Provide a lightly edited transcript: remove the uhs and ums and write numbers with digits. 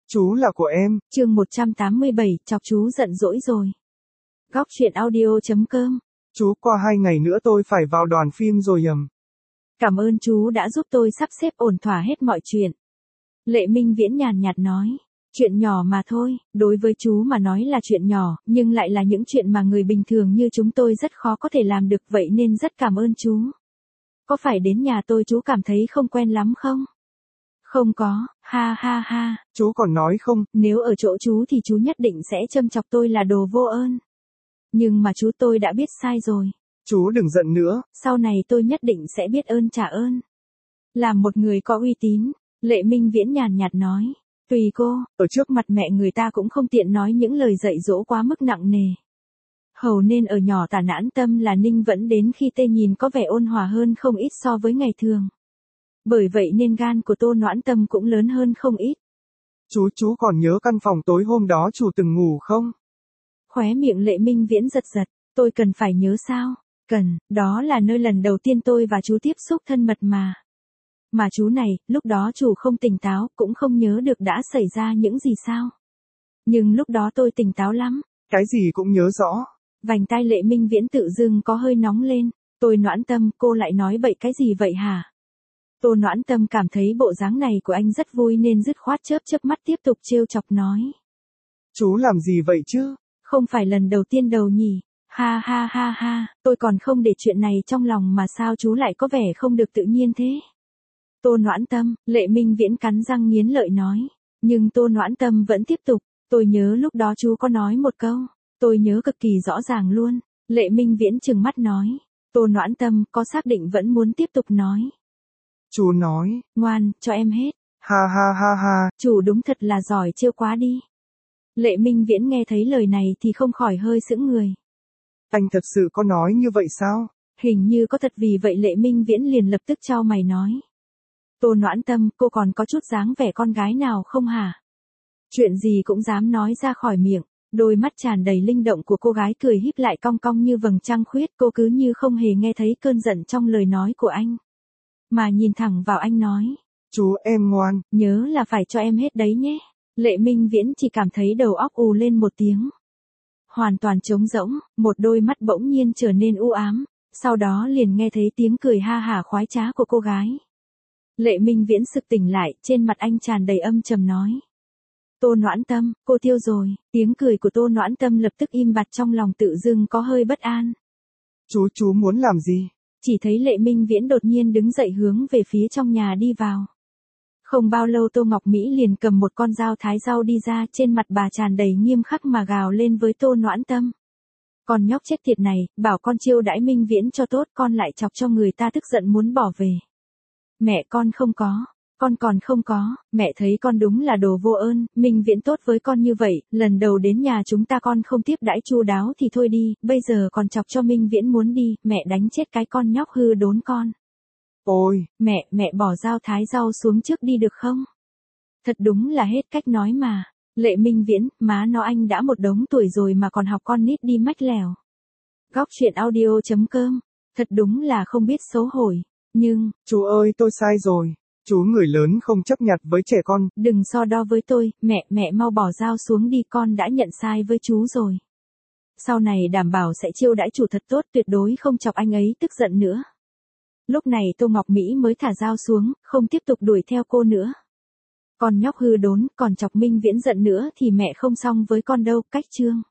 Chú là của em. Chương 187, chọc chú giận dỗi rồi. Góc truyện audio.com. Chú, qua 2 ngày nữa tôi phải vào đoàn phim rồi Cảm ơn chú đã giúp tôi sắp xếp ổn thỏa hết mọi chuyện. Lệ Minh Viễn nhàn nhạt nói. Chuyện nhỏ mà thôi, đối với chú mà nói là chuyện nhỏ, nhưng lại là những chuyện mà người bình thường như chúng tôi rất khó có thể làm được, vậy nên rất cảm ơn chú. Có phải đến nhà tôi chú cảm thấy không quen lắm không? Không có, ha ha ha. Chú còn nói không? Nếu ở chỗ chú thì chú nhất định sẽ châm chọc tôi là đồ vô ơn. Nhưng mà chú, tôi đã biết sai rồi. Chú đừng giận nữa. Sau này tôi nhất định sẽ biết ơn trả ơn. Làm một người có uy tín, Lệ Minh Viễn nhàn nhạt nói. Tùy cô, ở trước mặt mẹ người ta cũng không tiện nói những lời dạy dỗ quá mức nặng nề. Hầu nên ở nhỏ Tả Noãn Tâm là Ninh vẫn đến khi tê nhìn có vẻ ôn hòa hơn không ít so với ngày thường. Bởi vậy nên gan của Tô Noãn Tâm cũng lớn hơn không ít. Chú còn nhớ căn phòng tối hôm đó chú từng ngủ không? Khóe miệng Lệ Minh Viễn giật giật, tôi cần phải nhớ sao? Cần, đó là nơi lần đầu tiên tôi và chú tiếp xúc thân mật mà. Mà chú này, lúc đó chú không tỉnh táo, cũng không nhớ được đã xảy ra những gì sao. Nhưng lúc đó tôi tỉnh táo lắm. Cái gì cũng nhớ rõ. Vành tai Lệ Minh Viễn tự dưng có hơi nóng lên. Tôi Noãn Tâm, cô lại nói bậy cái gì vậy hả? Tô Noãn Tâm cảm thấy bộ dáng này của anh rất vui nên dứt khoát chớp mắt tiếp tục trêu chọc nói. Chú làm gì vậy chứ? Không phải lần đầu tiên đâu nhỉ? Ha ha ha ha, tôi còn không để chuyện này trong lòng mà sao chú lại có vẻ không được tự nhiên thế? Tô Noãn Tâm, Lệ Minh Viễn cắn răng nghiến lợi nói. Nhưng Tô Noãn Tâm vẫn tiếp tục. Tôi nhớ lúc đó chú có nói một câu. Tôi nhớ cực kỳ rõ ràng luôn. Lệ Minh Viễn trừng mắt nói. Tô Noãn Tâm có xác định vẫn muốn tiếp tục nói. Chú nói. Ngoan, cho em hết. Ha ha ha ha. Chú đúng thật là giỏi trêu quá đi. Lệ Minh Viễn nghe thấy lời này thì không khỏi hơi sững người. Anh thật sự có nói như vậy sao? Hình như có thật, vì vậy Lệ Minh Viễn liền lập tức chau mày nói. Tô Noãn Tâm, cô còn có chút dáng vẻ con gái nào không hả? Chuyện gì cũng dám nói ra khỏi miệng. Đôi mắt tràn đầy linh động của cô gái cười híp lại cong cong như vầng trăng khuyết, cô cứ như không hề nghe thấy cơn giận trong lời nói của anh. Mà nhìn thẳng vào anh nói. Chú, em ngoan. Nhớ là phải cho em hết đấy nhé. Lệ Minh Viễn chỉ cảm thấy đầu óc ù lên một tiếng. Hoàn toàn trống rỗng, một đôi mắt bỗng nhiên trở nên u ám, sau đó liền nghe thấy tiếng cười ha hả khoái trá của cô gái. Lệ Minh Viễn sực tỉnh lại, trên mặt anh tràn đầy âm trầm nói. Tô Noãn Tâm, cô tiêu rồi. Tiếng cười của Tô Noãn Tâm lập tức im bặt, trong lòng tự dưng có hơi bất an. Chú muốn làm gì? Chỉ thấy Lệ Minh Viễn đột nhiên đứng dậy hướng về phía trong nhà đi vào. Không bao lâu Tô Ngọc Mỹ liền cầm một con dao thái rau đi ra, trên mặt bà tràn đầy nghiêm khắc mà gào lên với Tô Noãn Tâm. Con nhóc chết tiệt này, bảo con chiêu đãi Minh Viễn cho tốt, con lại chọc cho người ta tức giận muốn bỏ về. Mẹ con không có. Con còn không có, mẹ thấy con đúng là đồ vô ơn, Minh Viễn tốt với con như vậy, lần đầu đến nhà chúng ta con không tiếp đãi chu đáo thì thôi đi, bây giờ còn chọc cho Minh Viễn muốn đi, mẹ đánh chết cái con nhóc hư đốn con. Ôi, mẹ bỏ dao thái rau xuống trước đi được không? Thật đúng là hết cách nói mà. Lệ Minh Viễn, má nó anh đã một đống tuổi rồi mà còn học con nít đi mách lèo. Góc truyện audio.com. Thật đúng là không biết xấu hổ. Nhưng, chú ơi tôi sai rồi. Chú người lớn không chấp nhặt với trẻ con. Đừng so đo với tôi, mẹ mau bỏ dao xuống đi, con đã nhận sai với chú rồi. Sau này đảm bảo sẽ chiêu đãi chủ thật tốt, tuyệt đối không chọc anh ấy tức giận nữa. Lúc này Tô Ngọc Mỹ mới thả dao xuống, không tiếp tục đuổi theo cô nữa. Con nhóc hư đốn, còn chọc Minh Viễn giận nữa thì mẹ không xong với con đâu, cách chương.